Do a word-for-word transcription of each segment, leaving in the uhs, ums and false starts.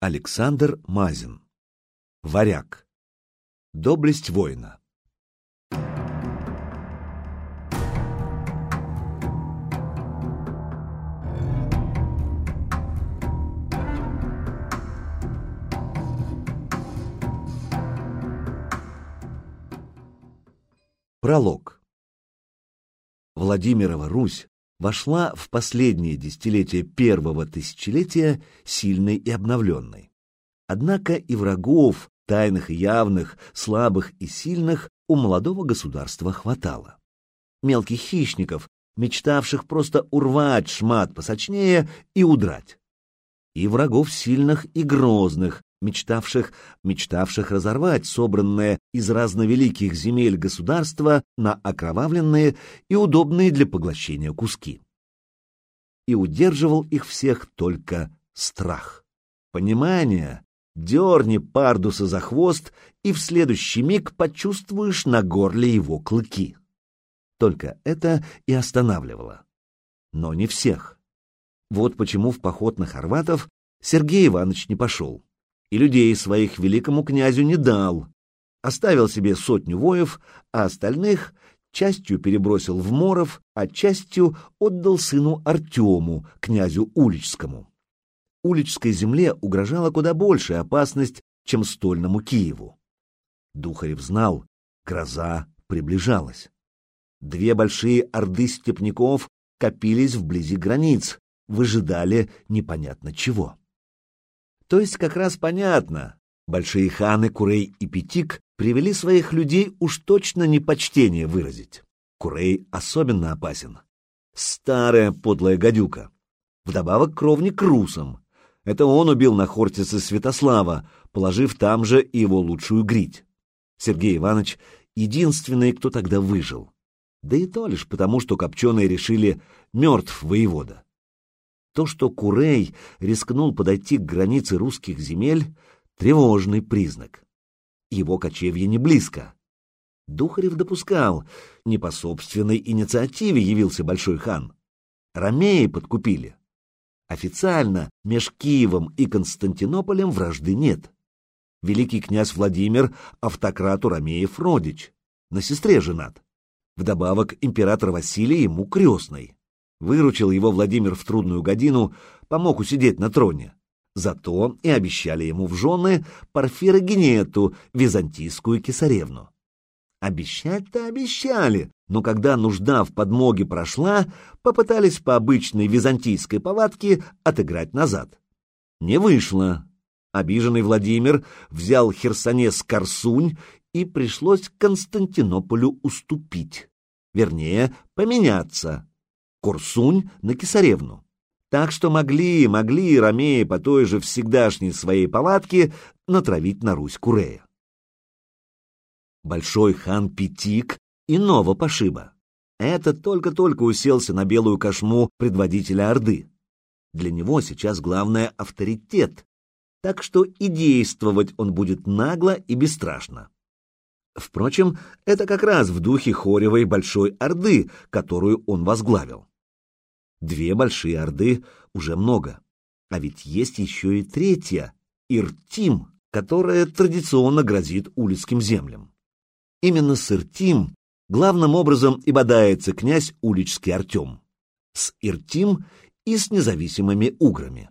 Александр Мазин. Варяг. Доблесть воина. Пролог. Владимирова Русь вошла в последнее десятилетие первого тысячелетия сильной и обновленной. Однако и врагов, тайных и явных, слабых и сильных, у молодого государства хватало. Мелких хищников, мечтавших просто урвать шмат посочнее и удрать. И врагов сильных и грозных, мечтавших, мечтавших разорвать собранное из разновеликих земель государства на окровавленные и удобные для поглощения куски. И удерживал их всех только страх. Понимание: дерни Пардуса за хвост, и в следующий миг почувствуешь на горле его клыки. Только это и останавливало. Но не всех. Вот почему в поход на хорватов Сергей Иванович не пошел. И людей своих великому князю не дал, оставил себе сотню воев, а остальных частью перебросил в Моров, а частью отдал сыну Артему, князю Уличскому. Уличской земле угрожала куда большая опасность, чем стольному Киеву. Духарев знал, гроза приближалась. Две большие орды степняков копились вблизи границ, выжидали непонятно чего. То есть как раз понятно, большие ханы Курей и Петик привели своих людей уж точно не почтение выразить. Курей особенно опасен. Старая подлая гадюка. Вдобавок кровник русам. Это он убил на Хортице Святослава, положив там же и его лучшую грить. Сергей Иванович единственный, кто тогда выжил. Да и то лишь потому, что копченые решили: мертв воевода. То, что Курей рискнул подойти к границе русских земель, тревожный признак. Его кочевье не близко. Духарев допускал, не по собственной инициативе явился большой хан. Ромеи подкупили. Официально меж Киевом и Константинополем вражды нет. Великий князь Владимир автократу ромеев родич, на сестре женат. Вдобавок император Василий ему крестный. Выручил его Владимир в трудную годину, помог усидеть на троне. Зато и обещали ему в жены Порфирогенету, византийскую кесаревну. Обещать-то обещали, но когда нужда в подмоге прошла, попытались по обычной византийской повадке отыграть назад. Не вышло. Обиженный Владимир взял Херсонес Корсунь, и пришлось Константинополю уступить. Вернее, поменяться. Корсунь на кесаревну. Так что могли, могли ромеи по той же всегдашней своей повадке натравить на Русь Курея. Большой хан Петик иного пошиба. Это только-только уселся на белую кошму предводителя Орды. Для него сейчас главное — авторитет, так что и действовать он будет нагло и бесстрашно. Впрочем, это как раз в духе Хоревой Большой Орды, которую он возглавил. Две большие орды уже много, а ведь есть еще и третья — Иртим, которая традиционно грозит улицким землям. Именно с Иртим главным образом и бодается князь Уличский Артем. С Иртим и с независимыми уграми.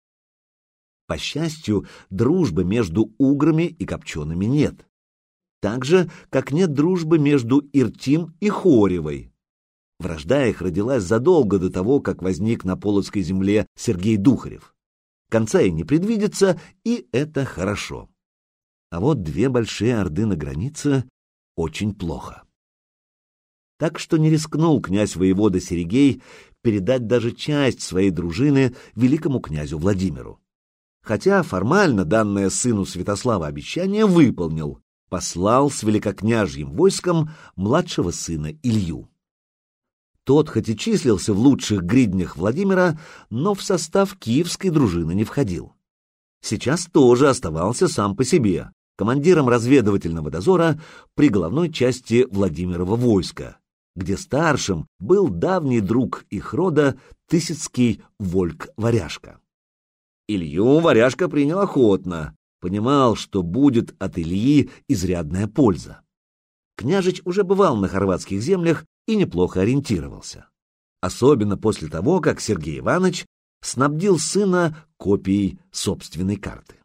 По счастью, дружбы между уграми и копчеными нет. Так же, как нет дружбы между Иртим и Хоревой. Вражда их родилась задолго до того, как возник на Полоцкой земле Сергей Духарев. Конца и не предвидится, и это хорошо. А вот две большие орды на границе — очень плохо. Так что не рискнул князь-воевода Серегей передать даже часть своей дружины великому князю Владимиру. Хотя формально данное сыну Святослава обещание выполнил, послал с великокняжьим войском младшего сына Илью. Тот хоть и числился в лучших гриднях Владимира, но в состав киевской дружины не входил. Сейчас тоже оставался сам по себе, командиром разведывательного дозора при головной части Владимирова войска, где старшим был давний друг их рода Тысяцкий Вольк Варяжка. Илью варяжка принял охотно, понимал, что будет от Ильи изрядная польза. Княжич уже бывал на хорватских землях и неплохо ориентировался. Особенно после того, как Сергей Иванович снабдил сына копией собственной карты.